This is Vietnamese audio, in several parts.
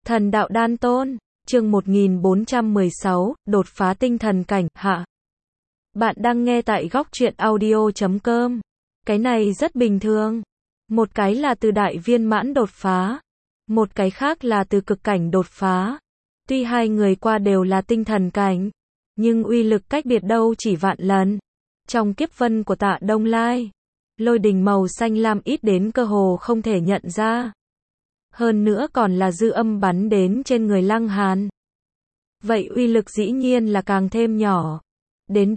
Thần đạo đan tôn, chương 1416, đột phá tinh thần cảnh, hạ. Bạn đang nghe tại góc truyện audio.com. Cái này rất bình thường. Một cái là từ đại viên mãn đột phá. Một cái khác là từ cực cảnh đột phá. Tuy hai người qua đều là tinh thần cảnh, nhưng uy lực cách biệt đâu chỉ vạn lần. Trong kiếp vân của Tạ Đông Lai, lôi đình màu xanh lam ít đến cơ hồ không thể nhận ra. Hơn nữa còn là dư âm bắn đến trên người Lăng Hàn. Vậy uy lực dĩ nhiên là càng thêm nhỏ. Đến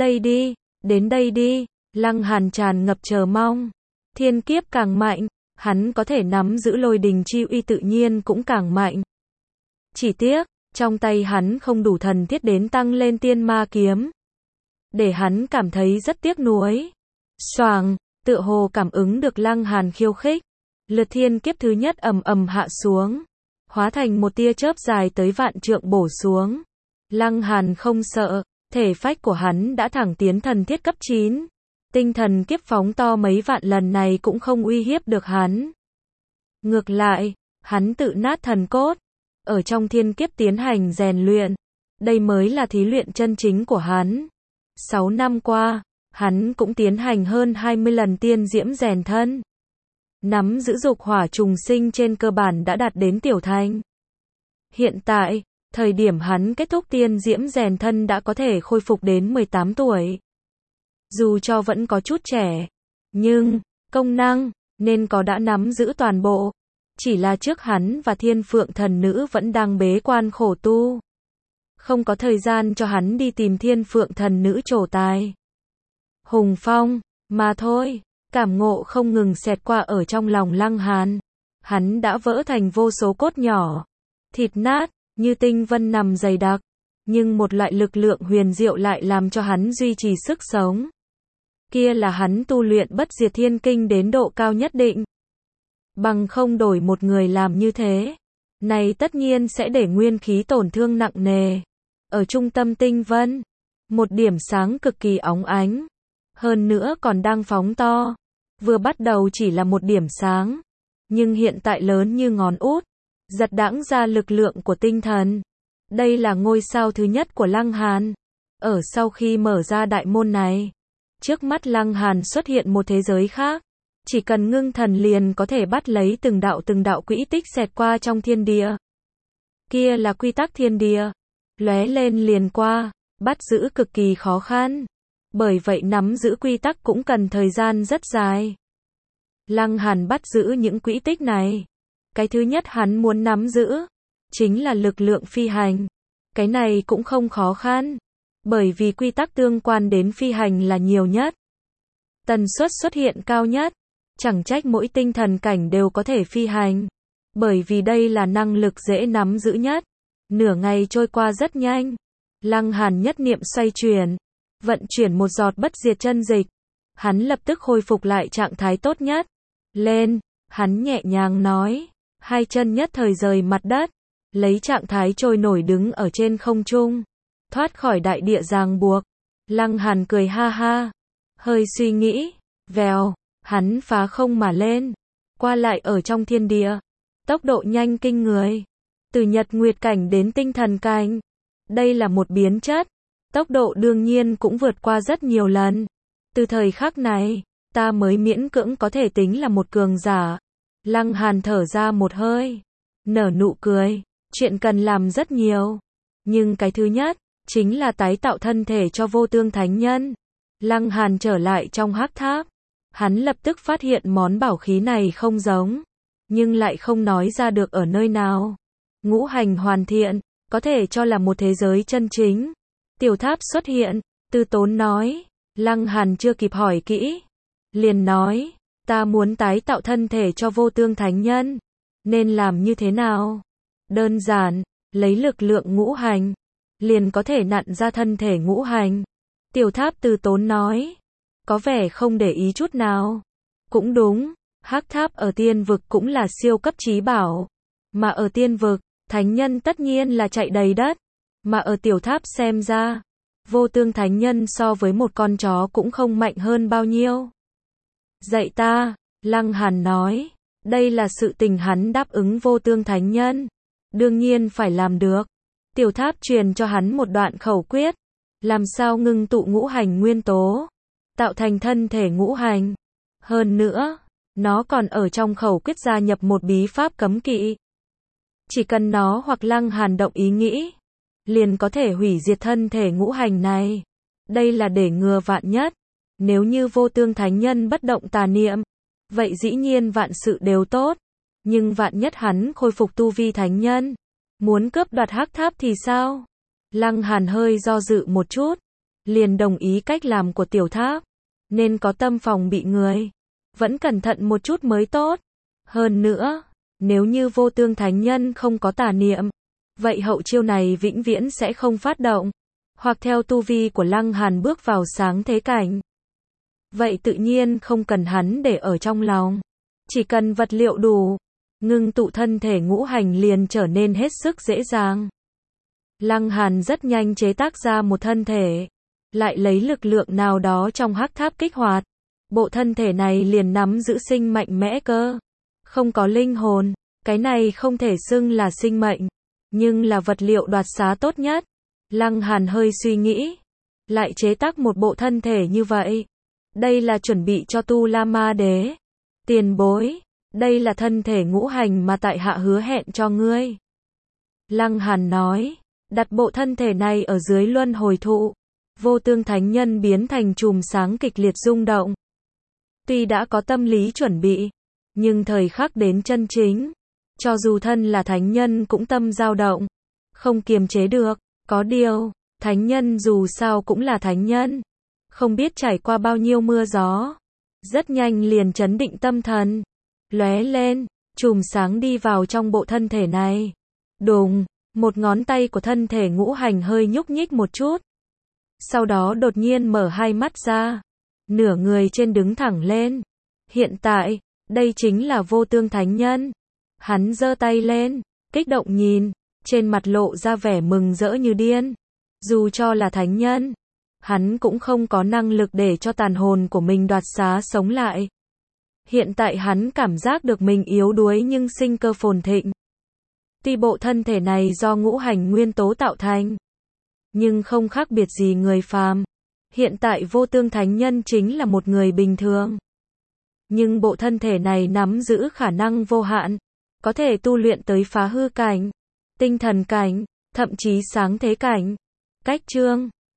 đây đi, Lăng Hàn tràn ngập chờ mong. Thiên kiếp càng mạnh, hắn có thể nắm giữ lôi đình chi uy tự nhiên cũng càng mạnh. Chỉ tiếc, trong tay hắn không đủ thần thiết đến tăng lên tiên ma kiếm. Để hắn cảm thấy rất tiếc nuối. Xoàng, tựa hồ cảm ứng được Lăng Hàn khiêu khích. Lượt thiên kiếp thứ nhất ầm ầm hạ xuống, hóa thành một tia chớp dài tới vạn trượng bổ xuống. Lăng Hàn không sợ, thể phách của hắn đã thẳng tiến thần thiết cấp 9. Tinh thần kiếp phóng to mấy vạn lần này cũng không uy hiếp được hắn. Ngược lại, hắn tự nát thần cốt, ở trong thiên kiếp tiến hành rèn luyện. Đây mới là thí luyện chân chính của hắn. 6 năm qua, hắn cũng tiến hành hơn 20 lần tiên diễm rèn thân. Nắm giữ dục hỏa trùng sinh trên cơ bản đã đạt đến tiểu thành. Hiện tại, thời điểm hắn kết thúc tiên diễm rèn thân đã có thể khôi phục đến 18 tuổi. Dù cho vẫn có chút trẻ, nhưng, công năng, nên có đã nắm giữ toàn bộ. Chỉ là trước hắn và thiên phượng thần nữ vẫn đang bế quan khổ tu. Không có thời gian cho hắn đi tìm thiên phượng thần nữ trổ tài. Hùng phong, mà thôi. Cảm ngộ không ngừng xẹt qua ở trong lòng Lăng Hàn. Hắn đã vỡ thành vô số cốt nhỏ, thịt nát, như tinh vân nằm dày đặc. Nhưng một loại lực lượng huyền diệu lại làm cho hắn duy trì sức sống. Kia là hắn tu luyện bất diệt thiên kinh đến độ cao nhất định. Bằng không đổi một người làm như thế, này tất nhiên sẽ để nguyên khí tổn thương nặng nề. Ở trung tâm tinh vân, một điểm sáng cực kỳ óng ánh. Hơn nữa còn đang phóng to. Vừa bắt đầu chỉ là một điểm sáng, nhưng hiện tại lớn như ngón út, giật đãng ra lực lượng của tinh thần. Đây là ngôi sao thứ nhất của Lăng Hàn. Ở sau khi mở ra đại môn này, trước mắt Lăng Hàn xuất hiện một thế giới khác. Chỉ cần ngưng thần liền có thể bắt lấy từng đạo quỹ tích xẹt qua trong thiên địa. Kia là quy tắc thiên địa, lóe lên liền qua, bắt giữ cực kỳ khó khăn. Bởi vậy nắm giữ quy tắc cũng cần thời gian rất dài. Lăng Hàn bắt giữ những quỹ tích này. Cái thứ nhất hắn muốn nắm giữ, chính là lực lượng phi hành. Cái này cũng không khó khăn. Bởi vì quy tắc tương quan đến phi hành là nhiều nhất. Tần suất xuất hiện cao nhất. Chẳng trách mỗi tinh thần cảnh đều có thể phi hành. Bởi vì đây là năng lực dễ nắm giữ nhất. Nửa ngày trôi qua rất nhanh. Lăng Hàn nhất niệm xoay chuyển. Vận chuyển một giọt bất diệt chân dịch. Hắn lập tức khôi phục lại trạng thái tốt nhất. Lên, hắn nhẹ nhàng nói. Hai chân nhất thời rời mặt đất. Lấy trạng thái trôi nổi đứng ở trên không trung. Thoát khỏi đại địa ràng buộc. Lăng Hàn cười ha ha. Hơi suy nghĩ. Vèo, hắn phá không mà lên. Qua lại ở trong thiên địa. Tốc độ nhanh kinh người. Từ nhật nguyệt cảnh đến tinh thần cảnh. Đây là một biến chất. Tốc độ đương nhiên cũng vượt qua rất nhiều lần. Từ thời khắc này, ta mới miễn cưỡng có thể tính là một cường giả. Lăng Hàn thở ra một hơi, nở nụ cười. Chuyện cần làm rất nhiều. Nhưng cái thứ nhất, chính là tái tạo thân thể cho vô tương thánh nhân. Lăng Hàn trở lại trong hắc tháp. Hắn lập tức phát hiện món bảo khí này không giống. Nhưng lại không nói ra được ở nơi nào. Ngũ hành hoàn thiện, có thể cho là một thế giới chân chính. Tiểu tháp xuất hiện, Tư Tốn nói. Lăng Hàn chưa kịp hỏi kỹ, liền nói, ta muốn tái tạo thân thể cho vô tương thánh nhân. Nên làm như thế nào? Đơn giản, lấy lực lượng ngũ hành, liền có thể nặn ra thân thể ngũ hành. Tiểu tháp Tư Tốn nói, có vẻ không để ý chút nào. Cũng đúng, hắc tháp ở tiên vực cũng là siêu cấp trí bảo. Mà ở tiên vực, thánh nhân tất nhiên là chạy đầy đất. Mà ở tiểu tháp xem ra, vô tương thánh nhân so với một con chó cũng không mạnh hơn bao nhiêu. Dạy ta, Lăng Hàn nói, đây là sự tình hắn đáp ứng vô tương thánh nhân. đương nhiên phải làm được. Tiểu Tháp truyền cho hắn một đoạn khẩu quyết, làm sao ngưng tụ ngũ hành nguyên tố, tạo thành thân thể ngũ hành. Hơn nữa, nó còn ở trong khẩu quyết gia nhập một bí pháp cấm kỵ. Chỉ cần nó hoặc Lăng Hàn động ý nghĩ, liền có thể hủy diệt thân thể ngũ hành này. Đây là để ngừa vạn nhất. Nếu như Vô Tương Thánh Nhân bất động tà niệm, vậy dĩ nhiên vạn sự đều tốt. Nhưng vạn nhất hắn khôi phục tu vi thánh nhân, muốn cướp đoạt Hắc Tháp thì sao? Lăng Hàn hơi do dự một chút, liền đồng ý cách làm của Tiểu Tháp, nên có tâm phòng bị người, vẫn cẩn thận một chút mới tốt. Hơn nữa, nếu như Vô Tương Thánh Nhân không có tà niệm, vậy hậu chiêu này vĩnh viễn sẽ không phát động, hoặc theo tu vi của Lăng Hàn bước vào sáng thế cảnh. Vậy tự nhiên không cần hắn để ở trong lòng, chỉ cần vật liệu đủ, ngưng tụ thân thể ngũ hành liền trở nên hết sức dễ dàng. Lăng Hàn rất nhanh chế tác ra một thân thể, lại lấy lực lượng nào đó trong Hắc Tháp kích hoạt. Bộ thân thể này liền nắm giữ sinh mạnh mẽ cơ, không có linh hồn, cái này không thể xưng là sinh mệnh, nhưng là vật liệu đoạt xá tốt nhất. Lăng Hàn hơi suy nghĩ, lại chế tác một bộ thân thể như vậy. Đây là chuẩn bị cho Tu La Ma Đế. Tiền bối, đây là thân thể ngũ hành mà tại hạ hứa hẹn cho ngươi. Lăng Hàn nói, đặt bộ thân thể này ở dưới luân hồi thụ. Vô Tương Thánh Nhân biến thành chùm sáng kịch liệt rung động. Tuy đã có tâm lý chuẩn bị, nhưng thời khắc đến chân chính, cho dù thân là thánh nhân cũng tâm dao động, không kiềm chế được. Có điều, thánh nhân dù sao cũng là thánh nhân, không biết trải qua bao nhiêu mưa gió, rất nhanh liền trấn định tâm thần, lóe lên, chùm sáng đi vào trong bộ thân thể này. Đùng, một ngón tay của thân thể ngũ hành hơi nhúc nhích một chút, sau đó đột nhiên mở hai mắt ra, nửa người trên đứng thẳng lên. Hiện tại, đây chính là Vô Tương Thánh Nhân. Hắn giơ tay lên, kích động nhìn, trên mặt lộ ra vẻ mừng rỡ như điên. Dù cho là thánh nhân, hắn cũng không có năng lực để cho tàn hồn của mình đoạt xá sống lại. Hiện tại hắn cảm giác được mình yếu đuối nhưng sinh cơ phồn thịnh. Tuy bộ thân thể này do ngũ hành nguyên tố tạo thành, nhưng không khác biệt gì người phàm. Hiện tại Vô Tương Thánh Nhân chính là một người bình thường. Nhưng bộ thân thể này nắm giữ khả năng vô hạn, có thể tu luyện tới phá hư cảnh, tinh thần cảnh, thậm chí sáng thế cảnh. Cách chương